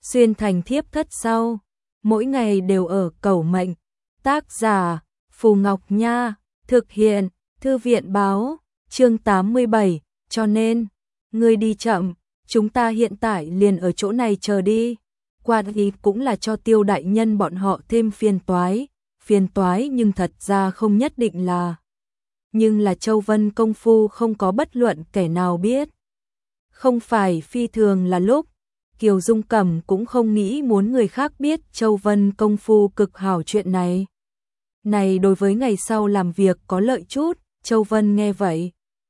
xuyên thành thiếp thất sau, mỗi ngày đều ở cầu mệnh. Tác giả Phù Ngọc Nha, thực hiện Thư viện báo, chương 87, cho nên, ngươi đi chậm, chúng ta hiện tại liền ở chỗ này chờ đi. Qua đi cũng là cho Tiêu đại nhân bọn họ thêm phiền toái nhưng thật ra không nhất định là. Nhưng là Châu Vân công phu không có bất luận kẻ nào biết. Không phải phi thường là lúc, Kiều Dung Cẩm cũng không nghĩ muốn người khác biết Châu Vân công phu cực hảo chuyện này. Này đối với ngày sau làm việc có lợi chút, Châu Vân nghe vậy.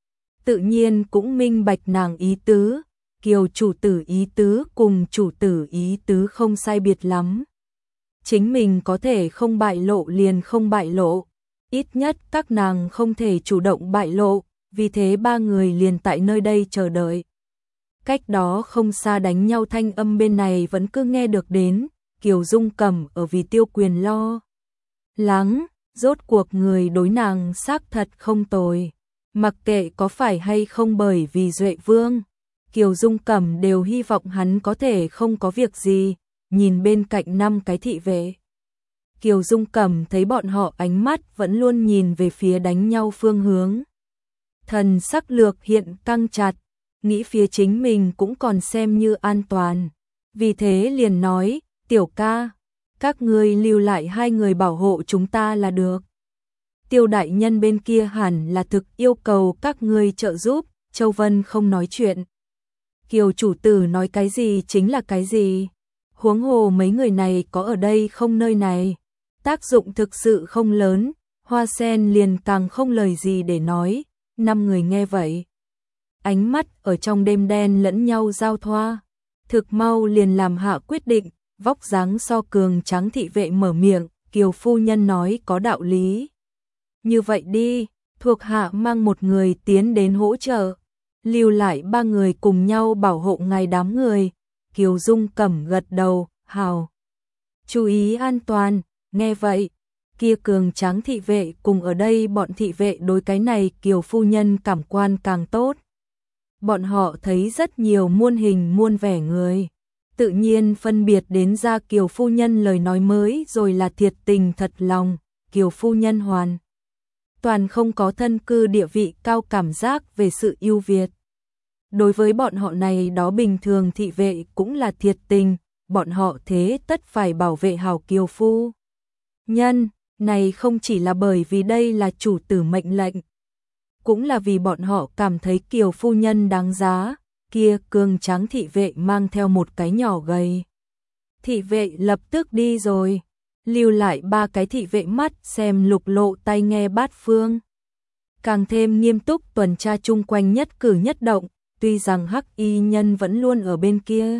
Tự nhiên cũng minh bạch nàng ý tứ, Kiều chủ tử ý tứ cùng chủ tử ý tứ không sai biệt lắm. Chính mình có thể không bại lộ liền không bại lộ, ít nhất các nàng không thể chủ động bại lộ, vì thế ba người liền tại nơi đây chờ đợi. Cách đó không xa đánh nhau thanh âm bên này vẫn cứ nghe được đến, Kiều Dung Cẩm ở vì Tiêu Quyền lo lắng, rốt cuộc người đối nàng xác thật không tồi. Mặc kệ có phải hay không bởi vì Duệ Vương, Kiều Dung Cẩm đều hy vọng hắn có thể không có việc gì, nhìn bên cạnh 5 cái thị vệ. Kiều Dung Cẩm thấy bọn họ ánh mắt vẫn luôn nhìn về phía đánh nhau phương hướng. Thần sắc lược hiện căng chặt, nghĩ phía chính mình cũng còn xem như an toàn. Vì thế liền nói, tiểu ca, các ngươi lưu lại 2 người bảo hộ chúng ta là được. Tiêu đại nhân bên kia hẳn là thực yêu cầu các ngươi trợ giúp, Châu Vân không nói chuyện. Kiều chủ tử nói cái gì chính là cái gì. Huống hồ mấy người này có ở đây không nơi này. Tác dụng thực sự không lớn, Hoa Sen liền càng không lời gì để nói. 5 người nghe vậy. Ánh mắt ở trong đêm đen lẫn nhau giao thoa. Thực mau liền làm hạ quyết định, vóc dáng so cường tráng thị vệ mở miệng, Kiều phu nhân nói có đạo lý. Như vậy đi, thuộc hạ mang 1 người tiến đến hỗ trợ, lưu lại 3 người cùng nhau bảo hộ ngài đám người. Kiều Dung Cẩm gật đầu, hào. Chú ý an toàn, nghe vậy, kia cường tráng thị vệ cùng ở đây bọn thị vệ đối cái này Kiều phu nhân cảm quan càng tốt. Bọn họ thấy rất nhiều muôn hình muôn vẻ người, tự nhiên phân biệt đến ra Kiều phu nhân lời nói mới rồi là thiệt tình thật lòng. Kiều phu nhân hoàn toàn không có thân cư địa vị cao cảm giác về sự ưu việt. Đối với bọn họ này đó bình thường thị vệ cũng là thiệt tình, bọn họ thế tất phải bảo vệ hảo Kiều phu nhân, này không chỉ là bởi vì đây là chủ tử mệnh lệnh, cũng là vì bọn họ cảm thấy Kiều phu nhân đáng giá. Kia cường tráng thị vệ mang theo 1 cái nhỏ gầy. Thị vệ lập tức đi rồi, lưu lại 3 cái thị vệ mắt xem lục lộ tai nghe bát phương. Càng thêm nghiêm túc tuần tra chung quanh nhất cử nhất động, tuy rằng Hắc Y nhân vẫn luôn ở bên kia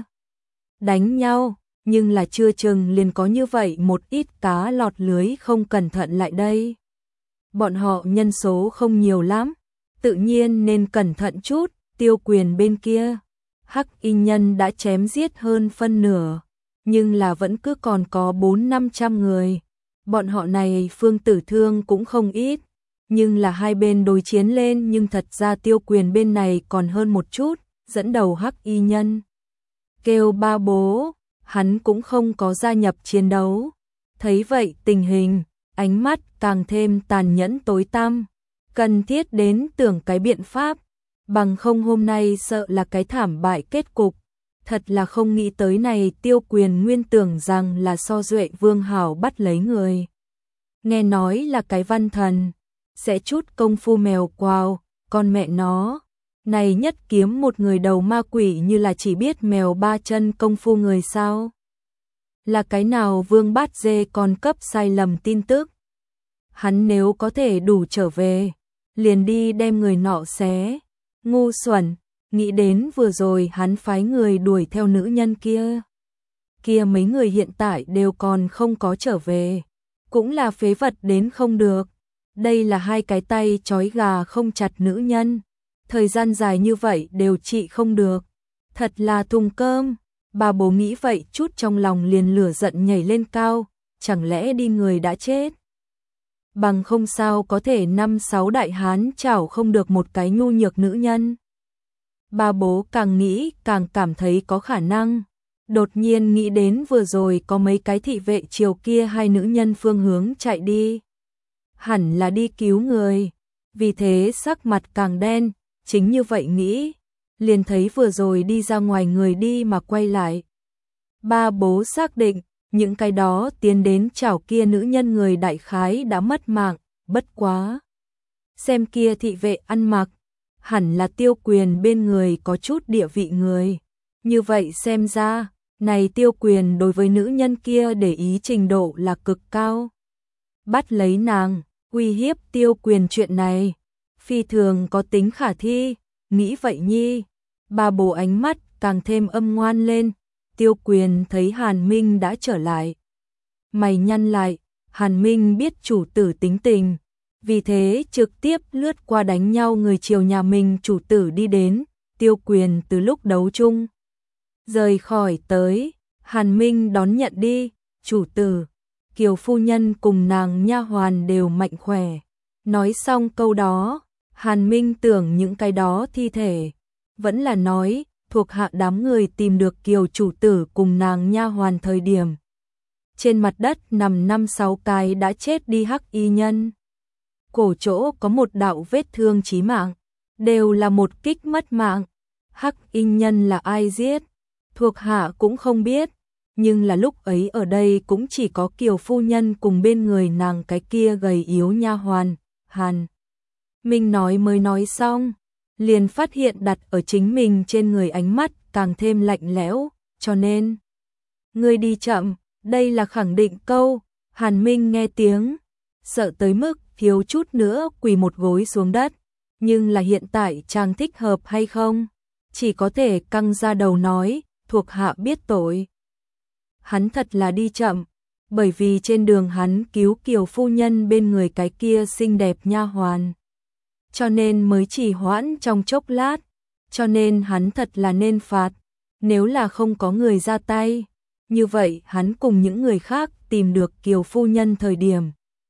đánh nhau, nhưng là chưa chừng liền có như vậy một ít cá lọt lưới không cẩn thận lại đây. Bọn họ nhân số không nhiều lắm, tự nhiên nên cẩn thận chút. Tiêu Quyền bên kia, Hắc Y nhân đã chém giết hơn phân nửa, nhưng là vẫn cứ còn có 400-500 người. Bọn họ này phương tử thương cũng không ít, nhưng là hai bên đối chiến lên nhưng thật ra Tiêu Quyền bên này còn hơn một chút, dẫn đầu Hắc Y nhân. Kêu ba bố, hắn cũng không có gia nhập chiến đấu. Thấy vậy tình hình, ánh mắt càng thêm tàn nhẫn tối tăm, cần thiết đến tưởng cái biện pháp. Bằng không hôm nay sợ là cái thảm bại kết cục. Thật là không nghĩ tới này Tiêu Quyền nguyên tưởng rằng là so Duệ Vương hảo bắt lấy người. Nghe nói là cái văn thần, sẽ chút công phu mèo quào, con mẹ nó. Này nhất kiếm một người đầu ma quỷ như là chỉ biết mèo 3 chân công phu người sao. Là cái nào Vương Bát Dê còn cấp sai lầm tin tức. Hắn nếu có thể đủ trở về, liền đi đem người nọ xé. Ngu xuẩn, nghĩ đến vừa rồi hắn phái người đuổi theo nữ nhân kia. Kia mấy người hiện tại đều còn không có trở về. Cũng là phế vật đến không được. Đây là 2 cái tay trói gà không chặt nữ nhân. Thời gian dài như vậy đều trị không được. Thật là thùng cơm. Bà bố nghĩ vậy chút trong lòng liền lửa giận nhảy lên cao. Chẳng lẽ đi người đã chết? Bằng không sao có thể 5-6 đại hán chảo không được một cái nhu nhược nữ nhân. Bà bố càng nghĩ càng cảm thấy có khả năng. Đột nhiên nghĩ đến vừa rồi có mấy cái thị vệ chiều kia hai nữ nhân phương hướng chạy đi. Hẳn là đi cứu người. Vì thế sắc mặt càng đen, chính như vậy nghĩ. Liền thấy vừa rồi đi ra ngoài người đi mà quay lại. Ba bố xác định, những cái đó tiến đến chảo kia nữ nhân người đại khái đã mất mạng, bất quá. Xem kia thị vệ ăn mặc, hẳn là Tiêu Quyền bên người có chút địa vị người. Như vậy xem ra, này Tiêu Quyền đối với nữ nhân kia để ý trình độ là cực cao. Bắt lấy nàng, uy hiếp Tiêu Quyền chuyện này, phi thường có tính khả thi, nghĩ vậy nhi. Ba bố ánh mắt càng thêm âm ngoan lên, Tiêu Quyền thấy Hàn Minh đã trở lại. Mày nhăn lại, Hàn Minh biết chủ tử tính tình, vì thế trực tiếp lướt qua đánh nhau người chiều nhà mình chủ tử đi đến, Tiêu Quyền từ lúc đấu chung. Rời khỏi tới, Hàn Minh đón nhận đi, chủ tử, Kiều phu nhân cùng nàng nha hoàn đều mạnh khỏe. Nói xong câu đó, Hàn Minh tưởng những cái đó thi thể, vẫn là nói, thuộc hạ đám người tìm được Kiều chủ tử cùng nàng nha hoàn thời điểm. Trên mặt đất nằm 5-6 cái đã chết đi hắc y nhân. Cổ chỗ có một đạo vết thương chí mạng, đều là một kích mất mạng. Hắc y nhân là ai giết? Thuộc hạ cũng không biết, nhưng là lúc ấy ở đây cũng chỉ có Kiều phu nhân cùng bên người nàng cái kia gầy yếu nha hoàn. Hàn Minh mới nói xong, liền phát hiện đặt ở chính mình trên người ánh mắt càng thêm lạnh lẽo, cho nên ngươi đi chậm, đây là khẳng định câu. Hàn Minh nghe tiếng, sợ tới mức thiếu chút nữa quỳ một gối xuống đất, nhưng là hiện tại chàng thích hợp hay không, chỉ có thể căng ra đầu nói, thuộc hạ biết tội. Hắn thật là đi chậm, bởi vì trên đường hắn cứu Kiều phu nhân bên người cái kia xinh đẹp nha hoàn, cho nên mới trì hoãn trong chốc lát, cho nên hắn thật là nên phạt. Nếu là không có người ra tay, như vậy hắn cùng những người khác tìm được Kiều phu nhân thời điểm,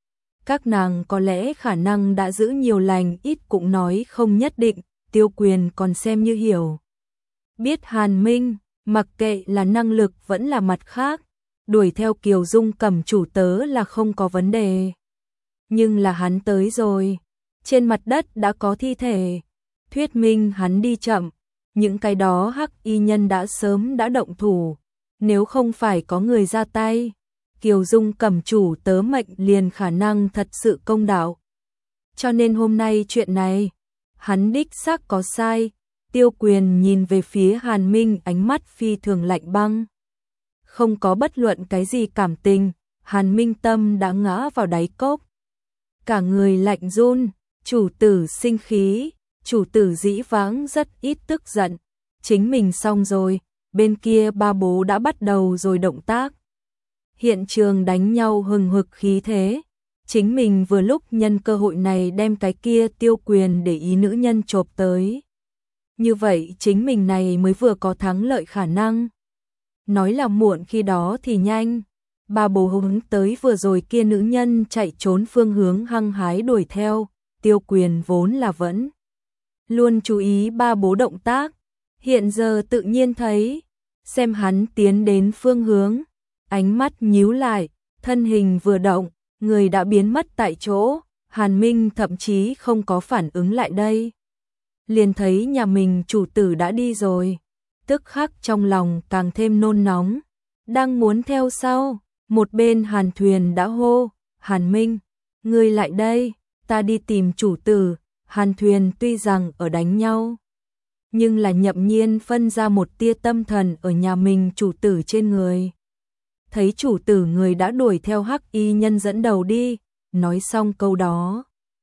các nàng có lẽ khả năng đã giữ nhiều lành ít cũng nói không nhất định. Tiêu Quyền còn xem như hiểu biết Hàn Minh, mặc kệ là năng lực vẫn là mặt khác, đuổi theo Kiều Dung Cẩm chủ tớ là không có vấn đề. Nhưng là hắn tới rồi, trên mặt đất đã có thi thể, thuyết minh hắn đi chậm, những cái đó hắc y nhân đã sớm đã động thủ, nếu không phải có người ra tay, Kiều Dung Cẩm chủ tớ mệnh liền khả năng thật sự công đạo. Cho nên hôm nay chuyện này, hắn đích xác có sai. Tiêu Quyền nhìn về phía Hàn Minh ánh mắt phi thường lạnh băng. Không có bất luận cái gì cảm tình, Hàn Minh tâm đã ngã vào đáy cốc. Cả người lạnh run, chủ tử sinh khí, chủ tử dĩ vãng rất ít tức giận. Chính mình xong rồi, bên kia ba bố đã bắt đầu rồi động tác. Hiện trường đánh nhau hừng hực khí thế. Chính mình vừa lúc nhân cơ hội này đem cái kia Tiêu Quyền để ý nữ nhân chộp tới. Như vậy chính mình này mới vừa có thắng lợi khả năng. Nói là muộn khi đó thì nhanh. Ba bố hứng tới vừa rồi kia nữ nhân chạy trốn phương hướng hăng hái đuổi theo. Tiêu Quyền vốn là vẫn luôn chú ý ba bố động tác. Hiện giờ tự nhiên thấy, xem hắn tiến đến phương hướng. Ánh mắt nhíu lại, thân hình vừa động, người đã biến mất tại chỗ. Hàn Minh thậm chí không có phản ứng lại đây. Liền thấy nhà mình chủ tử đã đi rồi, tức khắc trong lòng càng thêm nôn nóng, đang muốn theo sau, một bên Hàn Thuyền đã hô, Hàn Minh, ngươi lại đây, ta đi tìm chủ tử. Hàn Thuyền tuy rằng ở đánh nhau, nhưng là nhậm nhiên phân ra một tia tâm thần ở nhà mình chủ tử trên người. Thấy chủ tử người đã đuổi theo hắc y nhân dẫn đầu đi, nói xong câu đó.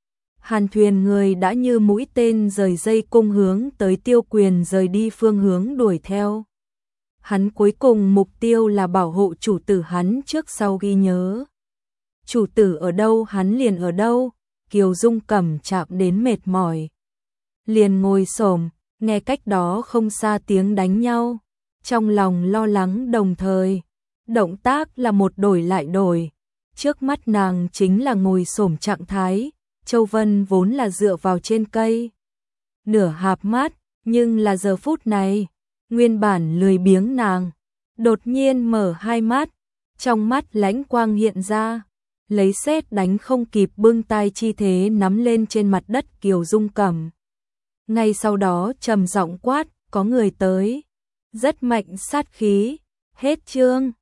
Hàn Thuyền người đã như mũi tên rời dây cung hướng tới Tiêu Quyền rời đi phương hướng đuổi theo. Hắn cuối cùng mục tiêu là bảo hộ chủ tử hắn trước sau ghi nhớ. Chủ tử ở đâu hắn liền ở đâu, Kiều Dung Cẩm chạm đến mệt mỏi. Liền ngồi xổm, nghe cách đó không xa tiếng đánh nhau. Trong lòng lo lắng đồng thời, động tác là một đổi lại đổi. Trước mắt nàng chính là ngồi xổm trạng thái. Châu Vân vốn là dựa vào trên cây, nửa hạp mắt, nhưng là giờ phút này, nguyên bản lười biếng nàng, đột nhiên mở hai mắt, trong mắt lãnh quang hiện ra, lấy sét đánh không kịp bưng tay chi thế nắm lên trên mặt đất Kiều Dung Cẩm. Ngay sau đó trầm giọng quát, có người tới, rất mạnh sát khí, hết chương.